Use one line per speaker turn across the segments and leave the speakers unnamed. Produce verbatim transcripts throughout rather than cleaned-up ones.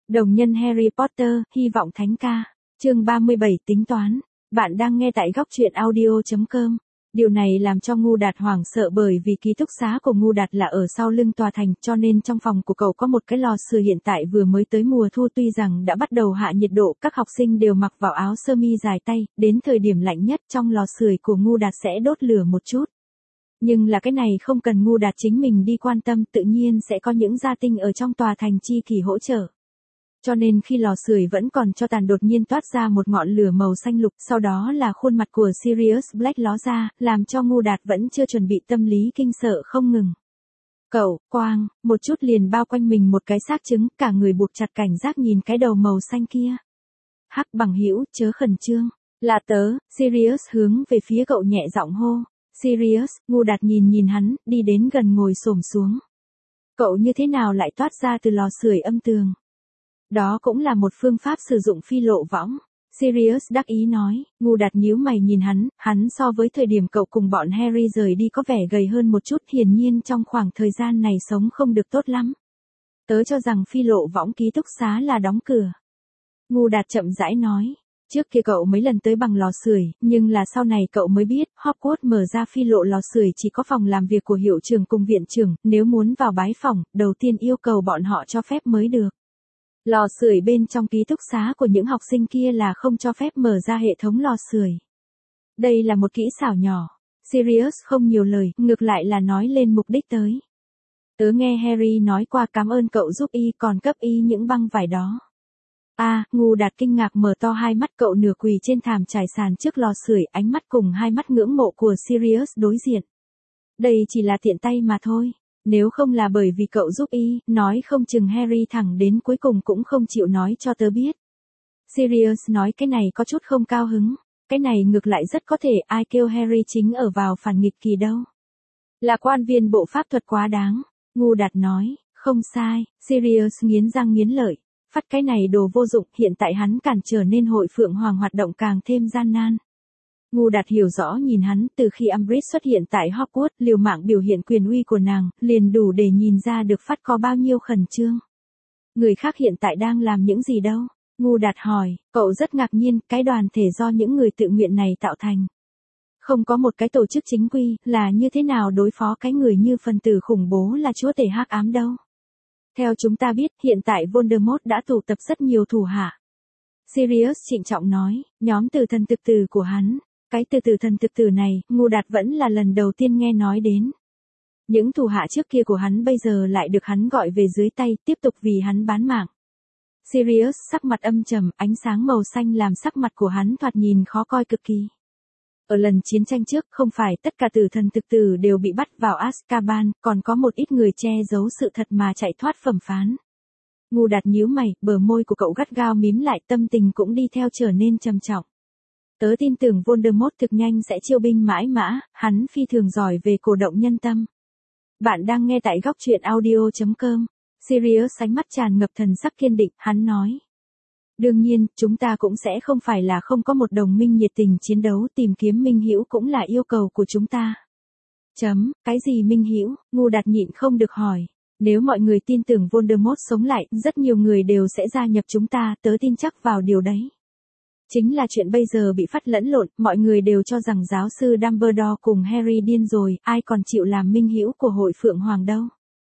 Đồng nhân Harry Potter, hy vọng thánh ca. Chương ba mươi bảy tính toán. Bạn đang nghe tại góc truyện audio chấm com. Điều này làm cho Ngu Đạt hoảng sợ bởi vì ký túc xá của Ngu Đạt là ở sau lưng tòa thành, cho nên trong phòng của cậu có một cái lò sưởi. Hiện tại vừa mới tới mùa thu, tuy rằng đã bắt đầu hạ nhiệt độ, các học sinh đều mặc vào áo sơ mi dài tay, đến thời điểm lạnh nhất trong lò sưởi của Ngu Đạt sẽ đốt lửa một chút. Nhưng là cái này không cần Ngu Đạt chính mình đi quan tâm, tự nhiên sẽ có những gia tinh ở trong tòa thành chi kỷ hỗ trợ. Cho nên khi lò sưởi vẫn còn cho tàn, đột nhiên toát ra một ngọn lửa màu xanh lục, sau đó là khuôn mặt của Sirius Black ló ra, làm cho Ngu Đạt vẫn chưa chuẩn bị tâm lý kinh sợ không ngừng. Cậu, quang, một chút liền bao quanh mình một cái xác trứng, cả người buộc chặt cảnh giác nhìn cái đầu màu xanh kia. Hắc bằng hữu, chớ khẩn trương. Là tớ, Sirius hướng về phía cậu nhẹ giọng hô. Sirius, Ngu Đạt nhìn nhìn hắn, đi đến gần ngồi xổm xuống. Cậu như thế nào lại toát ra từ lò sưởi âm tường? Đó cũng là một phương pháp sử dụng phi lộ võng. Sirius đắc ý nói. Ngu Đạt nhíu mày nhìn hắn, hắn so với thời điểm cậu cùng bọn Harry rời đi có vẻ gầy hơn một chút, hiển nhiên trong khoảng thời gian này sống không được tốt lắm. Tớ cho rằng phi lộ võng ký túc xá là đóng cửa. Ngu Đạt chậm rãi nói. Trước kia cậu mấy lần tới bằng lò sưởi, nhưng là sau này cậu mới biết, Hogwarts mở ra phi lộ lò sưởi chỉ có phòng làm việc của hiệu trưởng cùng viện trưởng, nếu muốn vào bái phòng, đầu tiên yêu cầu bọn họ cho phép mới được. Lò sưởi bên trong ký túc xá của những học sinh kia là không cho phép mở ra hệ thống lò sưởi. Đây là một kỹ xảo nhỏ. Sirius không nhiều lời, ngược lại là nói lên mục đích tới. Tớ nghe Harry nói qua, cảm ơn cậu giúp y, còn cấp y những băng vải đó. A, à, Ngu Đạt kinh ngạc mở to hai mắt, cậu nửa quỳ trên thảm trải sàn trước lò sưởi, ánh mắt cùng hai mắt ngưỡng mộ của Sirius đối diện. Đây chỉ là tiện tay mà thôi. Nếu không là bởi vì cậu giúp y, nói không chừng Harry thẳng đến cuối cùng cũng không chịu nói cho tớ biết. Sirius nói cái này có chút không cao hứng. Cái này ngược lại rất có thể, ai kêu Harry chính ở vào phản nghịch kỳ đâu. Là quan viên bộ pháp thuật quá đáng. Ngu Đạt nói, không sai. Sirius nghiến răng nghiến lợi. Phát cái này đồ vô dụng, hiện tại hắn cản trở nên hội Phượng Hoàng hoạt động càng thêm gian nan. Ngu Đạt hiểu rõ nhìn hắn, từ khi Umbridge xuất hiện tại Hogwarts, liều mạng biểu hiện quyền uy của nàng, liền đủ để nhìn ra được Phát có bao nhiêu khẩn trương. Người khác hiện tại đang làm những gì đâu? Ngu Đạt hỏi, cậu rất ngạc nhiên, cái đoàn thể do những người tự nguyện này tạo thành. Không có một cái tổ chức chính quy, là như thế nào đối phó cái người như phần tử khủng bố là chúa tể hắc ám đâu? Theo chúng ta biết, hiện tại Voldemort đã tụ tập rất nhiều thủ hạ. Sirius trịnh trọng nói, nhóm tử thần thực tử của hắn. Cái từ tử thần thực tử này, Ngu Đạt vẫn là lần đầu tiên nghe nói đến. Những thủ hạ trước kia của hắn bây giờ lại được hắn gọi về dưới tay, tiếp tục vì hắn bán mạng. Sirius sắc mặt âm trầm, ánh sáng màu xanh làm sắc mặt của hắn thoạt nhìn khó coi cực kỳ. Ở lần chiến tranh trước, không phải tất cả tử thần thực tử đều bị bắt vào Azkaban, còn có một ít người che giấu sự thật mà chạy thoát phẩm phán. Ngu Đạt nhíu mày, bờ môi của cậu gắt gao mím lại, tâm tình cũng đi theo trở nên trầm trọng. Tớ tin tưởng Voldemort thực nhanh sẽ chiêu binh mãi mã, hắn phi thường giỏi về cổ động nhân tâm. Bạn đang nghe tại góc truyện audio chấm com. Sirius ánh mắt tràn ngập thần sắc kiên định, hắn nói. Đương nhiên, chúng ta cũng sẽ không phải là không có một đồng minh nhiệt tình chiến đấu, tìm kiếm minh hữu cũng là yêu cầu của chúng ta. Chấm, cái gì minh hữu? Ngu Đạt nhịn không được hỏi. Nếu mọi người tin tưởng Voldemort sống lại, rất nhiều người đều sẽ gia nhập chúng ta, tớ tin chắc vào điều đấy. Chính là chuyện bây giờ bị phát lẫn lộn, mọi người đều cho rằng giáo sư Dumbledore cùng Harry điên rồi, ai còn chịu làm minh hữu của hội Phượng Hoàng đâu.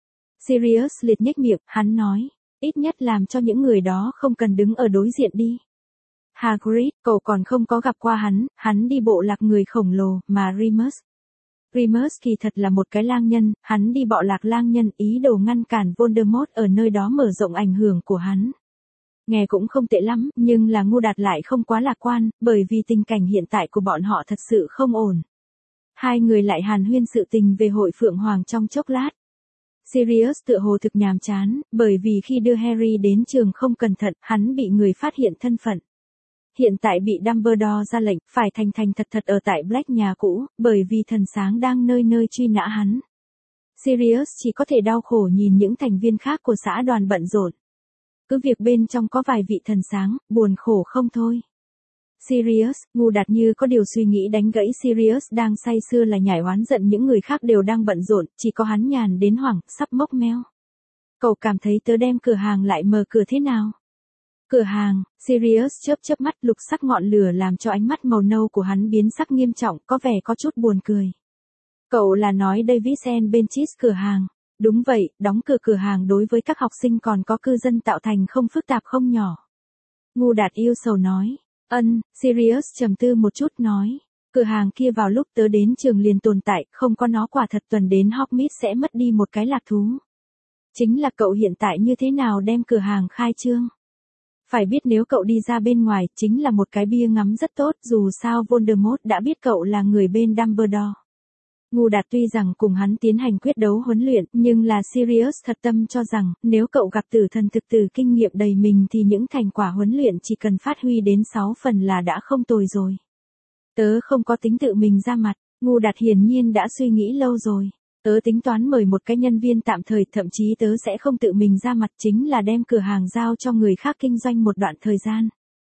Sirius liệt nhếch miệng, hắn nói, ít nhất làm cho những người đó không cần đứng ở đối diện đi. Hagrid, cậu còn không có gặp qua hắn, hắn đi bộ lạc người khổng lồ, mà Remus. Remus kỳ thật là một cái lang nhân, hắn đi bọ lạc lang nhân, ý đồ ngăn cản Voldemort ở nơi đó mở rộng ảnh hưởng của hắn. Nghe cũng không tệ lắm, nhưng là Ngu Đạt lại không quá lạc quan, bởi vì tình cảnh hiện tại của bọn họ thật sự không ổn. Hai người lại hàn huyên sự tình về hội Phượng Hoàng trong chốc lát. Sirius tựa hồ thực nhàm chán, bởi vì khi đưa Harry đến trường không cẩn thận, hắn bị người phát hiện thân phận. Hiện tại bị Dumbledore ra lệnh, phải thành thành thật thật ở tại Black nhà cũ, bởi vì thần sáng đang nơi nơi truy nã hắn. Sirius chỉ có thể đau khổ nhìn những thành viên khác của xã đoàn bận rộn. Cứ việc bên trong có vài vị thần sáng, buồn khổ không thôi. Sirius, Ngu Đạt như có điều suy nghĩ đánh gãy Sirius đang say sưa là nhảy oán giận những người khác đều đang bận rộn, chỉ có hắn nhàn đến hoảng, sắp mốc meo. Cậu cảm thấy tớ đem cửa hàng lại mở cửa thế nào? Cửa hàng, Sirius chớp chớp mắt, lục sắc ngọn lửa làm cho ánh mắt màu nâu của hắn biến sắc nghiêm trọng, có vẻ có chút buồn cười. Cậu là nói Davis and Benchis cửa hàng. Đúng vậy, đóng cửa cửa hàng đối với các học sinh còn có cư dân tạo thành không phức tạp không nhỏ. Ngu Đạt yêu sầu nói. Ân, Sirius trầm tư một chút nói. Cửa hàng kia vào lúc tớ đến trường liền tồn tại, không có nó quả thật tuần đến Hogsmeade sẽ mất đi một cái lạc thú. Chính là cậu hiện tại như thế nào đem cửa hàng khai trương? Phải biết nếu cậu đi ra bên ngoài, chính là một cái bia ngắm rất tốt, dù sao Voldemort đã biết cậu là người bên Dumbledore. Ngu Đạt tuy rằng cùng hắn tiến hành quyết đấu huấn luyện, nhưng là Sirius thật tâm cho rằng, nếu cậu gặp tử thần thực tử kinh nghiệm đầy mình thì những thành quả huấn luyện chỉ cần phát huy đến sáu phần là đã không tồi rồi. Tớ không có tính tự mình ra mặt, Ngu Đạt hiển nhiên đã suy nghĩ lâu rồi. Tớ tính toán mời một cái nhân viên tạm thời, thậm chí tớ sẽ không tự mình ra mặt, chính là đem cửa hàng giao cho người khác kinh doanh một đoạn thời gian.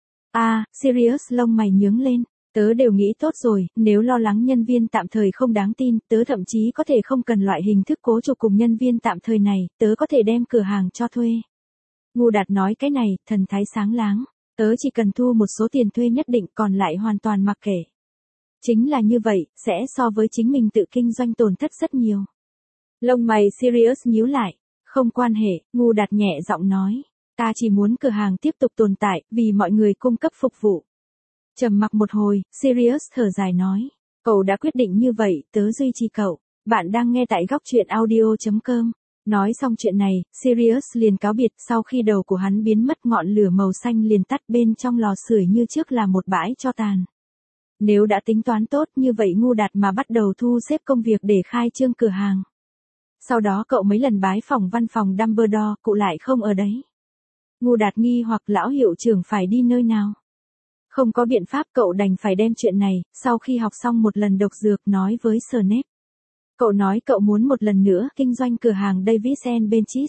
À, Sirius lông mày nhướng lên. Tớ đều nghĩ tốt rồi, nếu lo lắng nhân viên tạm thời không đáng tin, tớ thậm chí có thể không cần loại hình thức cố trục cùng nhân viên tạm thời này, tớ có thể đem cửa hàng cho thuê. Ngu Đạt nói cái này, thần thái sáng láng. Tớ chỉ cần thu một số tiền thuê nhất định, còn lại hoàn toàn mặc kệ. Chính là như vậy, sẽ so với chính mình tự kinh doanh tổn thất rất nhiều. Lông mày Sirius nhíu lại. Không quan hệ, Ngu Đạt nhẹ giọng nói. Ta chỉ muốn cửa hàng tiếp tục tồn tại, vì mọi người cung cấp phục vụ. Trầm mặc một hồi, Sirius thở dài nói. Cậu đã quyết định như vậy, tớ duy trì cậu. Bạn đang nghe tại góc truyện audio chấm com. Nói xong chuyện này, Sirius liền cáo biệt, sau khi đầu của hắn biến mất ngọn lửa màu xanh liền tắt, bên trong lò sưởi như trước là một bãi tro tàn. Nếu đã tính toán tốt như vậy Ngu Đạt mà bắt đầu thu xếp công việc để khai trương cửa hàng. Sau đó cậu mấy lần bái phòng văn phòng Dumbledore, cụ lại không ở đấy. Ngu Đạt nghi hoặc lão hiệu trưởng phải đi nơi nào. Không có biện pháp, cậu đành phải đem chuyện này, sau khi học xong một lần độc dược nói với Snape. Cậu nói cậu muốn một lần nữa kinh doanh cửa hàng Davis and Benchis.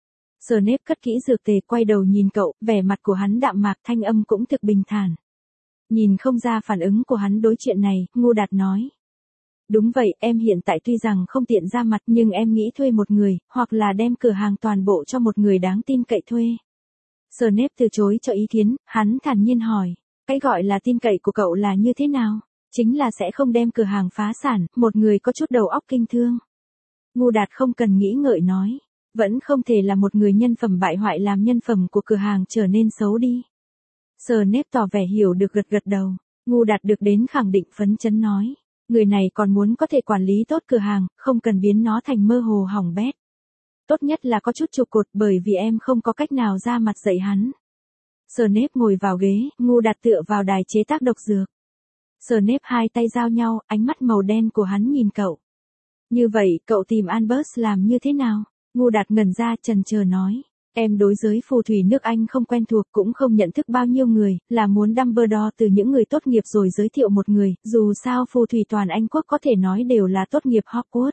Snape cất kỹ dược tề, quay đầu nhìn cậu, vẻ mặt của hắn đạm mạc, thanh âm cũng thực bình thản. Nhìn không ra phản ứng của hắn đối chuyện này, Ngu Đạt nói. Đúng vậy, em hiện tại tuy rằng không tiện ra mặt nhưng em nghĩ thuê một người, hoặc là đem cửa hàng toàn bộ cho một người đáng tin cậy thuê. Snape từ chối cho ý kiến, hắn thản nhiên hỏi. Cái gọi là tin cậy của cậu là như thế nào? Chính là sẽ không đem cửa hàng phá sản, một người có chút đầu óc kinh thương. Ngu Đạt không cần nghĩ ngợi nói. Vẫn không thể là một người nhân phẩm bại hoại làm nhân phẩm của cửa hàng trở nên xấu đi. Snape tỏ vẻ hiểu được, gật gật đầu. Ngu Đạt được đến khẳng định, phấn chấn nói. Người này còn muốn có thể quản lý tốt cửa hàng, không cần biến nó thành mơ hồ hỏng bét. Tốt nhất là có chút trụ cột, bởi vì em không có cách nào ra mặt dạy hắn. Snape ngồi vào ghế, Ngu Đạt tựa vào đài chế tác độc dược. Snape hai tay giao nhau, ánh mắt màu đen của hắn nhìn cậu. Như vậy, cậu tìm Albus làm như thế nào? Ngu Đạt ngẩn ra, chần chờ nói. Em đối giới phù thủy nước Anh không quen thuộc, cũng không nhận thức bao nhiêu người, là muốn Dumbledore từ những người tốt nghiệp rồi giới thiệu một người, dù sao phù thủy toàn Anh quốc có thể nói đều là tốt nghiệp Hogwarts.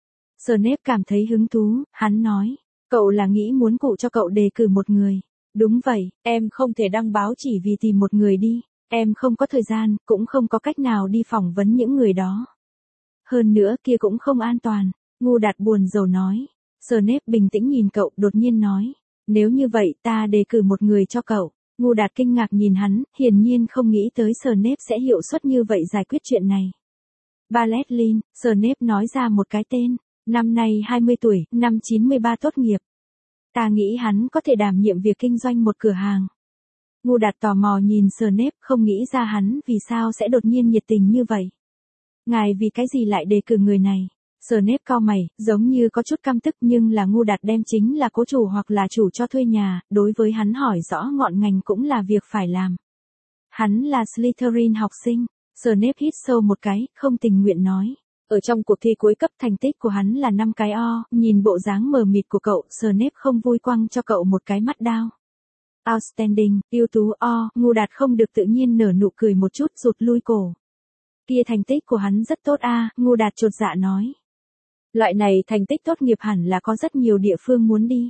Snape cảm thấy hứng thú, hắn nói. Cậu là nghĩ muốn cụ cho cậu đề cử một người. Đúng vậy, em không thể đăng báo chỉ vì tìm một người đi. Em không có thời gian, cũng không có cách nào đi phỏng vấn những người đó. Hơn nữa kia cũng không an toàn. Ngu Đạt buồn rầu nói. Snape bình tĩnh nhìn cậu, đột nhiên nói. Nếu như vậy ta đề cử một người cho cậu. Ngu Đạt kinh ngạc nhìn hắn, hiển nhiên không nghĩ tới Snape sẽ hiệu suất như vậy giải quyết chuyện này. Barrett Lynn, Snape nói ra một cái tên. Năm nay hai mươi tuổi, năm chín mươi ba tốt nghiệp. Ta nghĩ hắn có thể đảm nhiệm việc kinh doanh một cửa hàng. Ngu Đạt tò mò nhìn Snape, không nghĩ ra hắn vì sao sẽ đột nhiên nhiệt tình như vậy. Ngài vì cái gì lại đề cử người này? Snape cau mày, giống như có chút căm tức, nhưng là Ngu Đạt đem chính là cố chủ hoặc là chủ cho thuê nhà, đối với hắn hỏi rõ ngọn ngành cũng là việc phải làm. Hắn là Slytherin học sinh. Snape hít sâu một cái, không tình nguyện nói. Ở trong cuộc thi cuối cấp thành tích của hắn là năm cái O, nhìn bộ dáng mờ mịt của cậu, Snape không vui quăng cho cậu một cái mắt đao. Outstanding, ưu tú O, Ngu Đạt không được tự nhiên nở nụ cười một chút, rụt lui cổ. Kia thành tích của hắn rất tốt a, Ngu Đạt chột dạ nói. Loại này thành tích tốt nghiệp hẳn là có rất nhiều địa phương muốn đi.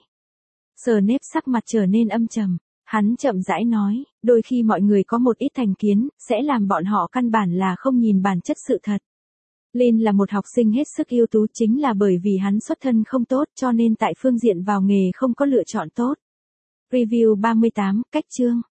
Snape sắc mặt trở nên âm trầm. Hắn chậm rãi nói, đôi khi mọi người có một ít thành kiến, sẽ làm bọn họ căn bản là không nhìn bản chất sự thật. Lynn là một học sinh hết sức ưu tú, chính là bởi vì hắn xuất thân không tốt cho nên tại phương diện vào nghề không có lựa chọn tốt. Review ba mươi tám, cách chương.